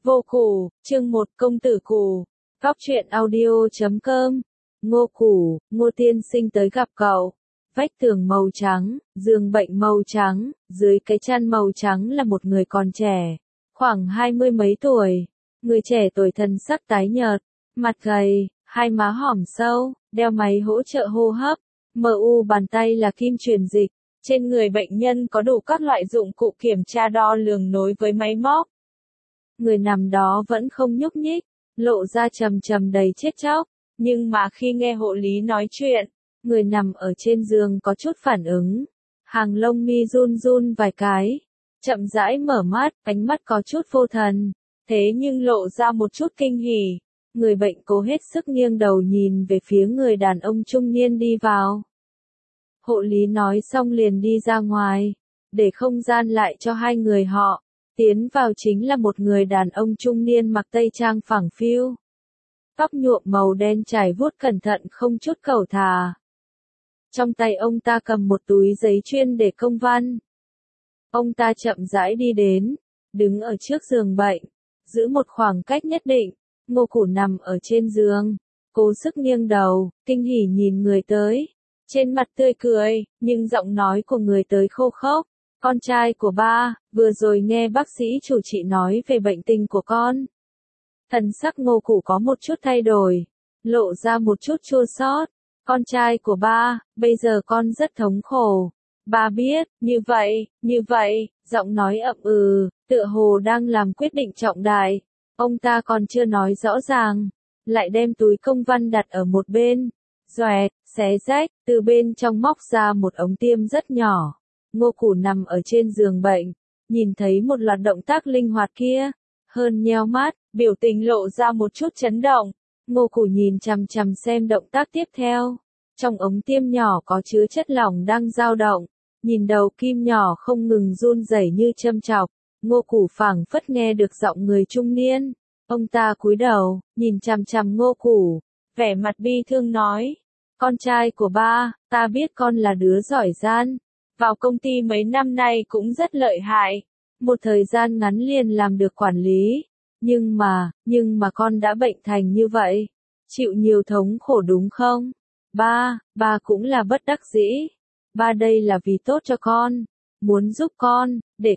Vô Củ, chương 1 Công tử Củ. Góc truyện audio.com. Ngô Củ, Ngô tiên sinh tới gặp cậu. Vách tường màu trắng, giường bệnh màu trắng, dưới cái chăn màu trắng là một người còn trẻ, khoảng 20 mấy tuổi. Người trẻ tuổi thân sắc tái nhợt, mặt gầy, hai má hõm sâu, đeo máy hỗ trợ hô hấp. MU bàn tay là kim truyền dịch. Trên người bệnh nhân có đủ các loại dụng cụ kiểm tra đo lường nối với máy móc. Người nằm đó vẫn không nhúc nhích, lộ ra trầm trầm đầy chết chóc, nhưng mà khi nghe hộ lý nói chuyện, người nằm ở trên giường có chút phản ứng. Hàng lông mi run run vài cái, chậm rãi mở mắt, ánh mắt có chút vô thần, thế nhưng lộ ra một chút kinh hỉ. Người bệnh cố hết sức nghiêng đầu nhìn về phía người đàn ông trung niên đi vào. Hộ lý nói xong liền đi ra ngoài, để không gian lại cho hai người họ. Tiến vào chính là một người đàn ông trung niên mặc tây trang phẳng phiu. Tóc nhuộm màu đen chải vuốt cẩn thận không chút cẩu thả. Trong tay ông ta cầm một túi giấy chuyên để công văn. Ông ta chậm rãi đi đến, đứng ở trước giường bệnh, giữ một khoảng cách nhất định. Ngô Củ nằm ở trên giường, cố sức nghiêng đầu, kinh hỉ nhìn người tới. Trên mặt tươi cười, nhưng giọng nói của người tới khô khốc. Con trai của ba, vừa rồi nghe bác sĩ chủ trị nói về bệnh tình của con. Thần sắc Ngô Củ có một chút thay đổi, lộ ra một chút chua xót. Con trai của ba, bây giờ con rất thống khổ. Ba biết, như vậy, giọng nói ậm tựa hồ đang làm quyết định trọng đại. Ông ta còn chưa nói rõ ràng, lại đem túi công văn đặt ở một bên. Xoẹt, xé rách, từ bên trong móc ra một ống tiêm rất nhỏ. Ngô Củ nằm ở trên giường bệnh, nhìn thấy một loạt động tác linh hoạt kia, hơn nheo mắt, biểu tình lộ ra một chút chấn động. Ngô Củ nhìn chằm chằm xem động tác tiếp theo. Trong ống tiêm nhỏ có chứa chất lỏng đang dao động, nhìn đầu kim nhỏ không ngừng run rẩy như châm chọc. Ngô Củ phảng phất nghe được giọng người trung niên. Ông ta cúi đầu, nhìn chằm chằm Ngô Củ, vẻ mặt bi thương nói: "Con trai của ba, ta biết con là đứa giỏi giang. Vào công ty mấy năm nay cũng rất lợi hại, một thời gian ngắn liền làm được quản lý, nhưng mà con đã bệnh thành như vậy, chịu nhiều thống khổ đúng không? Ba cũng là bất đắc dĩ, ba đây là vì tốt cho con, muốn giúp con,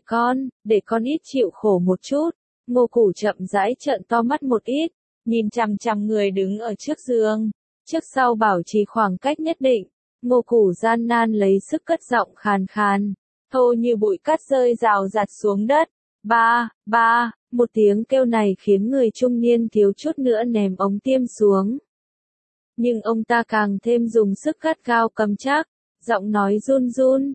để con ít chịu khổ một chút." Ngô Củ chậm rãi trợn to mắt một ít, nhìn chằm chằm người đứng ở trước giường, trước sau bảo trì khoảng cách nhất định. Ngô Củ gian nan lấy sức cất giọng khàn khàn, thô như bụi cát rơi rào rạt xuống đất. Ba, một tiếng kêu này khiến người trung niên thiếu chút nữa ném ống tiêm xuống. Nhưng ông ta càng thêm dùng sức gắt gao cầm chắc, giọng nói run run: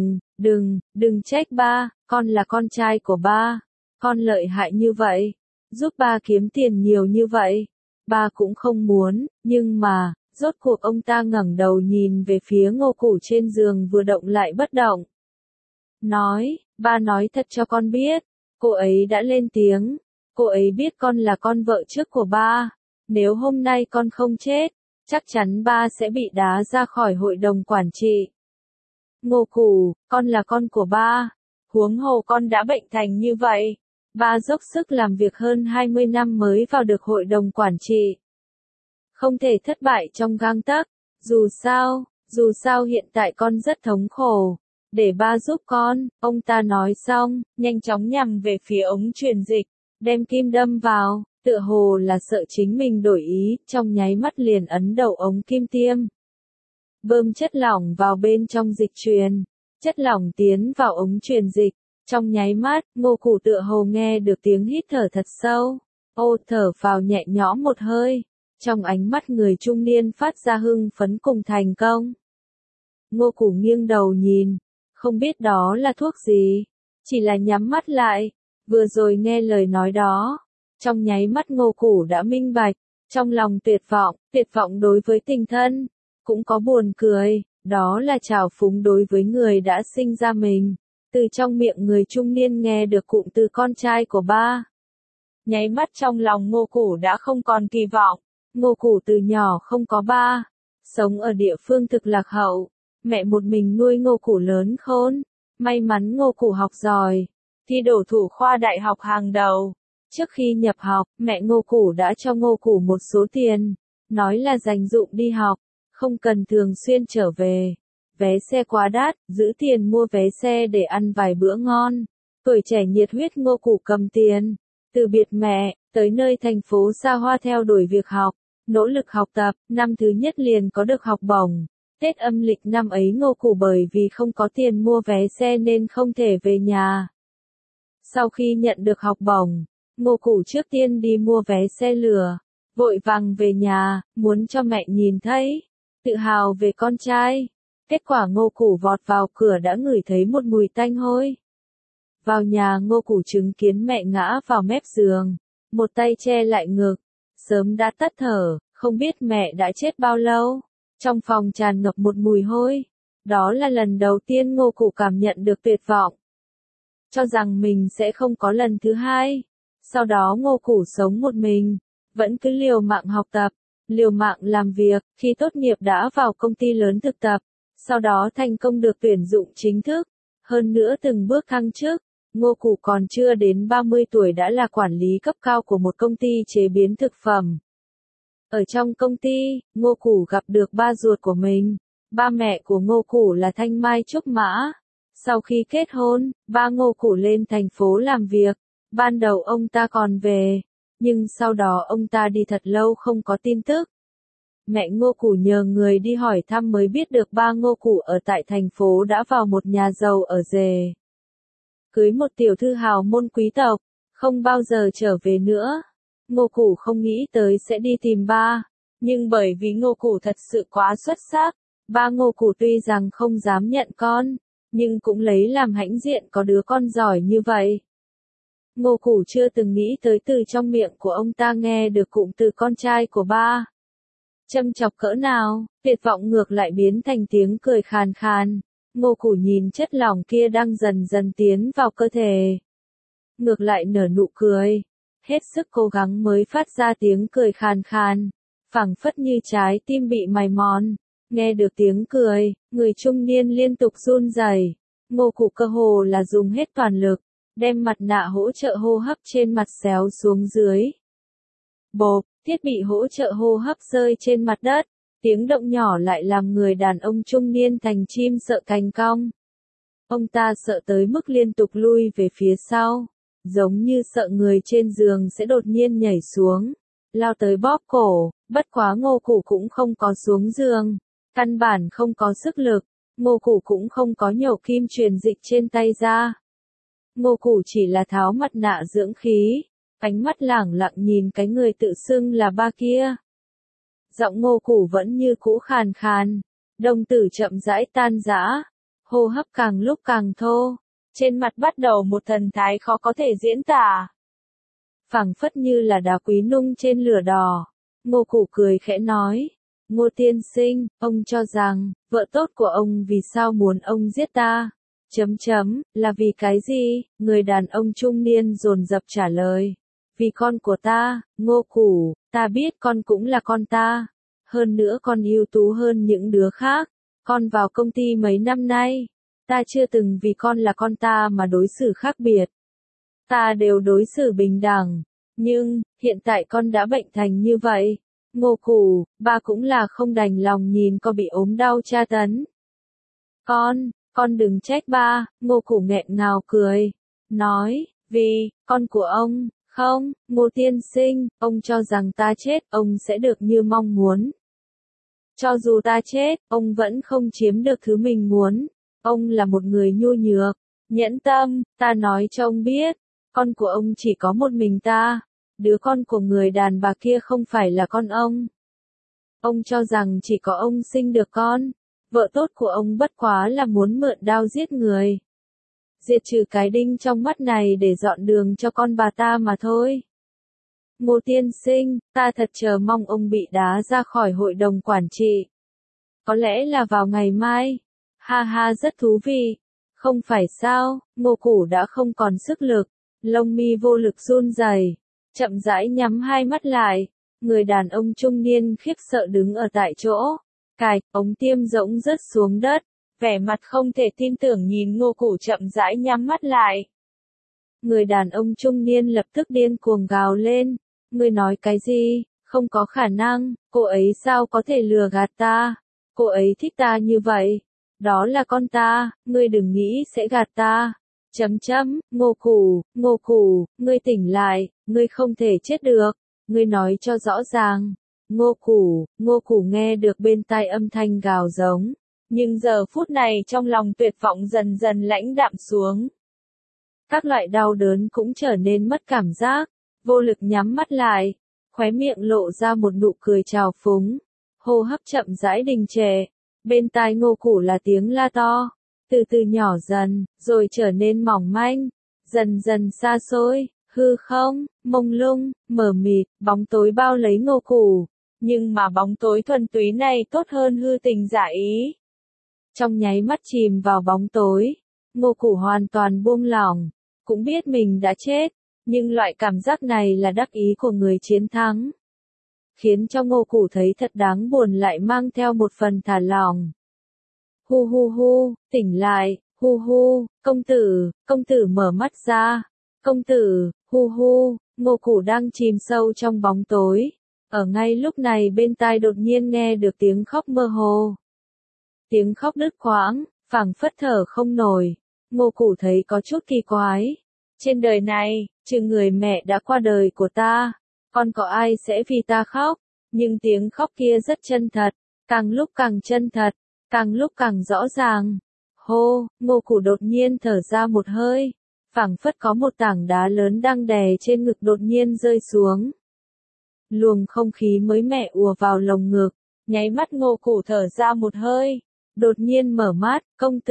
đừng trách ba, con là con trai của ba, con lợi hại như vậy, giúp ba kiếm tiền nhiều như vậy, ba cũng không muốn, nhưng mà. Rốt cuộc ông ta ngẩng đầu nhìn về phía Ngô Củ trên giường vừa động lại bất động. Nói, ba nói thật cho con biết, cô ấy đã lên tiếng, cô ấy biết con là con vợ trước của ba, nếu hôm nay con không chết, chắc chắn ba sẽ bị đá ra khỏi hội đồng quản trị. Ngô Củ, con là con của ba, huống hồ con đã bệnh thành như vậy, ba dốc sức làm việc hơn 20 năm mới vào được hội đồng quản trị. Không thể thất bại trong gang tấc, dù sao hiện tại con rất thống khổ, để ba giúp con. Ông ta nói xong, nhanh chóng nhằm về phía ống truyền dịch, đem kim đâm vào, tựa hồ là sợ chính mình đổi ý, trong nháy mắt liền ấn đầu ống kim tiêm. Bơm chất lỏng vào bên trong dịch truyền, chất lỏng tiến vào ống truyền dịch, trong nháy mắt, Ngô Củ tựa hồ nghe được tiếng hít thở thật sâu, thở vào nhẹ nhõm một hơi. Trong ánh mắt người trung niên phát ra hưng phấn cùng thành công. Ngô Củ nghiêng đầu nhìn, không biết đó là thuốc gì, chỉ là nhắm mắt lại, vừa rồi nghe lời nói đó. Trong nháy mắt Ngô Củ đã minh bạch, trong lòng tuyệt vọng đối với tình thân, cũng có buồn cười, đó là trào phúng đối với người đã sinh ra mình. Từ trong miệng người trung niên nghe được cụm từ con trai của ba. Nháy mắt trong lòng Ngô Củ đã không còn kỳ vọng. Ngô Củ từ nhỏ không có ba, sống ở địa phương thực lạc hậu, mẹ một mình nuôi Ngô Củ lớn khôn, may mắn Ngô Củ học giỏi, thi đỗ thủ khoa đại học hàng đầu, Trước khi nhập học, mẹ Ngô Củ đã cho Ngô Củ một số tiền, nói là dành dụm đi học, không cần thường xuyên trở về. Vé xe quá đắt, giữ tiền mua vé xe để ăn vài bữa ngon. Tuổi trẻ nhiệt huyết Ngô Củ cầm tiền, từ biệt mẹ, tới nơi thành phố xa hoa theo đuổi việc học, nỗ lực học tập, năm thứ nhất liền có được học bổng. Tết âm lịch năm ấy Ngô Củ bởi vì không có tiền mua vé xe nên không thể về nhà. Sau khi nhận được học bổng, Ngô Củ trước tiên đi mua vé xe lửa, vội vàng về nhà, muốn cho mẹ nhìn thấy, tự hào về con trai. Kết quả Ngô Củ vọt vào cửa đã ngửi thấy một mùi tanh hôi. Vào nhà Ngô Củ chứng kiến mẹ ngã vào mép giường, một tay che lại ngực, sớm đã tắt thở, không biết mẹ đã chết bao lâu. Trong phòng tràn ngập một mùi hôi. Đó là lần đầu tiên Ngô Củ cảm nhận được tuyệt vọng. Cho rằng mình sẽ không có lần thứ hai. Sau đó Ngô Củ sống một mình, vẫn cứ liều mạng học tập, liều mạng làm việc, khi tốt nghiệp đã vào công ty lớn thực tập, sau đó thành công được tuyển dụng chính thức, hơn nữa từng bước thăng chức. Ngô Củ còn chưa đến 30 tuổi đã là quản lý cấp cao của một công ty chế biến thực phẩm. Ở trong công ty, Ngô Củ gặp được ba ruột của mình. Ba mẹ của Ngô Củ là Thanh Mai Trúc Mã. Sau khi kết hôn, ba Ngô Củ lên thành phố làm việc. Ban đầu ông ta còn về, nhưng sau đó ông ta đi thật lâu không có tin tức. Mẹ Ngô Củ nhờ người đi hỏi thăm mới biết được ba Ngô Củ ở tại thành phố đã vào một nhà giàu ở rể. Cưới một tiểu thư hào môn quý tộc, không bao giờ trở về nữa. Ngô Củ không nghĩ tới sẽ đi tìm ba, nhưng bởi vì Ngô Củ thật sự quá xuất sắc, ba Ngô Củ tuy rằng không dám nhận con, nhưng cũng lấy làm hãnh diện có đứa con giỏi như vậy. Ngô Củ chưa từng nghĩ tới từ trong miệng của ông ta nghe được cụm từ con trai của ba. Châm chọc cỡ nào, tuyệt vọng ngược lại biến thành tiếng cười khàn khàn. Ngô Củ nhìn chất lỏng kia đang dần dần tiến vào cơ thể. Ngược lại nở nụ cười. Hết sức cố gắng mới phát ra tiếng cười khàn khàn. Phảng phất như trái tim bị mài mòn. Nghe được tiếng cười, người trung niên liên tục run rẩy. Ngô Củ cơ hồ là dùng hết toàn lực, đem mặt nạ hỗ trợ hô hấp trên mặt xéo xuống dưới. Bộp, thiết bị hỗ trợ hô hấp rơi trên mặt đất. Tiếng động nhỏ lại làm người đàn ông trung niên thành chim sợ cành cong. Ông ta sợ tới mức liên tục lui về phía sau, giống như sợ người trên giường sẽ đột nhiên nhảy xuống, lao tới bóp cổ. Bất quá Ngô Củ cũng không có xuống giường, căn bản không có sức lực. Ngô Củ cũng không có nhổ kim truyền dịch trên tay ra. Ngô Củ chỉ là tháo mặt nạ dưỡng khí, ánh mắt lẳng lặng nhìn cái người tự xưng là ba kia. Giọng Ngô Củ vẫn như cũ khàn khàn, đồng tử chậm rãi tan rã, hô hấp càng lúc càng thô, trên mặt bắt đầu một thần thái khó có thể diễn tả. Phảng phất như là đá quý nung trên lửa đỏ. Ngô Củ cười khẽ nói, Ngô tiên sinh, ông cho rằng, vợ tốt của ông vì sao muốn ông giết ta? Là vì cái gì? Người đàn ông trung niên dồn dập trả lời. Vì con của ta, Ngô Củ, ta biết con cũng là con ta. Hơn nữa con ưu tú hơn những đứa khác. Con vào công ty mấy năm nay, ta chưa từng vì con là con ta mà đối xử khác biệt. Ta đều đối xử bình đẳng. Nhưng, hiện tại con đã bệnh thành như vậy. Ngô Củ, ba cũng là không đành lòng nhìn con bị ốm đau tra tấn. Con đừng trách ba. Ngô Củ nghẹn ngào cười, nói, vì, con của ông. Không, Ngô tiên sinh, ông cho rằng ta chết, ông sẽ được như mong muốn. Cho dù ta chết, ông vẫn không chiếm được thứ mình muốn. Ông là một người nhu nhược, nhẫn tâm, ta nói cho ông biết, con của ông chỉ có một mình ta. Đứa con của người đàn bà kia không phải là con ông. Ông cho rằng chỉ có ông sinh được con. Vợ tốt của ông bất quá là muốn mượn đao giết người. Diệt trừ cái đinh trong mắt này để dọn đường cho con bà ta mà thôi. Ngô tiên sinh, ta thật chờ mong ông bị đá ra khỏi hội đồng quản trị. Có lẽ là vào ngày mai. Ha ha, rất thú vị. Không phải sao? Ngô Củ đã không còn sức lực, lông mi vô lực run rẩy, chậm rãi nhắm hai mắt lại. Người đàn ông trung niên khiếp sợ đứng ở tại chỗ, ống tiêm rỗng rớt xuống đất, vẻ mặt không thể tin tưởng nhìn Ngô Củ chậm rãi nhắm mắt lại. Người đàn ông trung niên lập tức điên cuồng gào lên. Ngươi nói cái gì? Không có khả năng, cô ấy sao có thể lừa gạt ta? Cô ấy thích ta như vậy. Đó là con ta, ngươi đừng nghĩ sẽ gạt ta. Ngô Củ, ngươi tỉnh lại, ngươi không thể chết được. Ngươi nói cho rõ ràng. Ngô Củ nghe được bên tai âm thanh gào giống. Nhưng giờ phút này trong lòng tuyệt vọng dần dần lãnh đạm xuống. Các loại đau đớn cũng trở nên mất cảm giác, vô lực nhắm mắt lại, khóe miệng lộ ra một nụ cười trào phúng, hô hấp chậm rãi đình trệ, bên tai Ngô Củ là tiếng la to, từ từ nhỏ dần, rồi trở nên mỏng manh, dần dần xa xôi, hư không, mông lung, mờ mịt, bóng tối bao lấy Ngô Củ, nhưng mà bóng tối thuần túy này tốt hơn hư tình giả ý. Trong nháy mắt chìm vào bóng tối, Ngô Củ hoàn toàn buông lỏng, cũng biết mình đã chết, nhưng loại cảm giác này là đắc ý của người chiến thắng. Khiến cho Ngô Củ thấy thật đáng buồn lại mang theo một phần thả lỏng. Hu hu hu, tỉnh lại, hu hu, công tử mở mắt ra. Công tử, hu hu, Ngô Củ đang chìm sâu trong bóng tối. Ở ngay lúc này bên tai đột nhiên nghe được tiếng khóc mơ hồ. Tiếng khóc đứt quãng, phảng phất thở không nổi. Ngô Củ thấy có chút kỳ quái. Trên đời này, trừ người mẹ đã qua đời của ta, còn có ai sẽ vì ta khóc? Nhưng tiếng khóc kia rất chân thật, càng lúc càng chân thật, càng lúc càng rõ ràng. Hô, Ngô Củ đột nhiên thở ra một hơi, phảng phất có một tảng đá lớn đang đè trên ngực đột nhiên rơi xuống. Luồng không khí mới mẻ ùa vào lồng ngực, nháy mắt Ngô Củ thở ra một hơi. Đột nhiên mở mắt,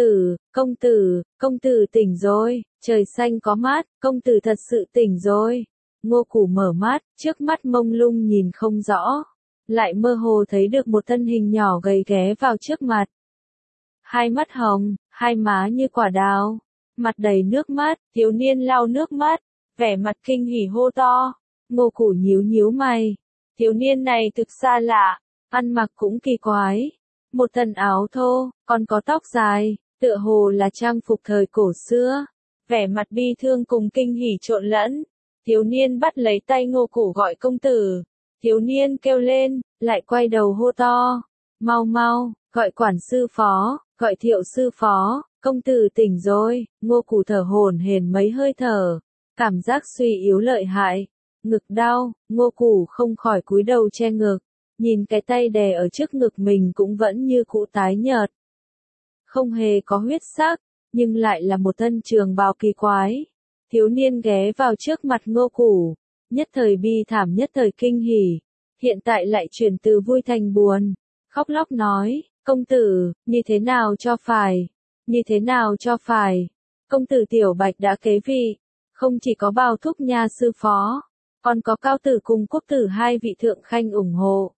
công tử tỉnh rồi, trời xanh có mát, công tử thật sự tỉnh rồi. Ngô Củ mở mắt, trước mắt mông lung nhìn không rõ, lại mơ hồ thấy được một thân hình nhỏ gầy ghé vào trước mặt. Hai mắt hồng, hai má như quả đào, mặt đầy nước mắt, thiếu niên lau nước mắt, vẻ mặt kinh hỉ hô to. Ngô Củ nhíu nhíu mày, thiếu niên này thực xa lạ, ăn mặc cũng kỳ quái. Một thân áo thô, còn có tóc dài, tựa hồ là trang phục thời cổ xưa. Vẻ mặt bi thương cùng kinh hỉ trộn lẫn. Thiếu niên bắt lấy tay Ngô Củ gọi công tử. Thiếu niên kêu lên, lại quay đầu hô to. Mau mau, gọi quản sư phó, gọi Thiệu sư phó, công tử tỉnh rồi. Ngô Củ thở hổn hển mấy hơi thở. Cảm giác suy yếu lợi hại. Ngực đau, Ngô Củ không khỏi cúi đầu che ngực. Nhìn cái tay đè ở trước ngực mình cũng vẫn như cũ tái nhợt. Không hề có huyết sắc, nhưng lại là một thân trường bào kỳ quái. Thiếu niên ghé vào trước mặt Ngô Củ, nhất thời bi thảm nhất thời kinh hỉ, hiện tại lại chuyển từ vui thành buồn, khóc lóc nói, công tử, như thế nào cho phải, như thế nào cho phải, công tử Tiểu Bạch đã kế vị, không chỉ có Bào Thúc nha sư phó, còn có Cao tử cùng Quốc tử hai vị thượng khanh ủng hộ.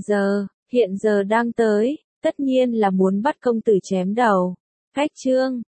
Hiện giờ đang tới, tất nhiên là muốn bắt công tử chém đầu. Khách trương,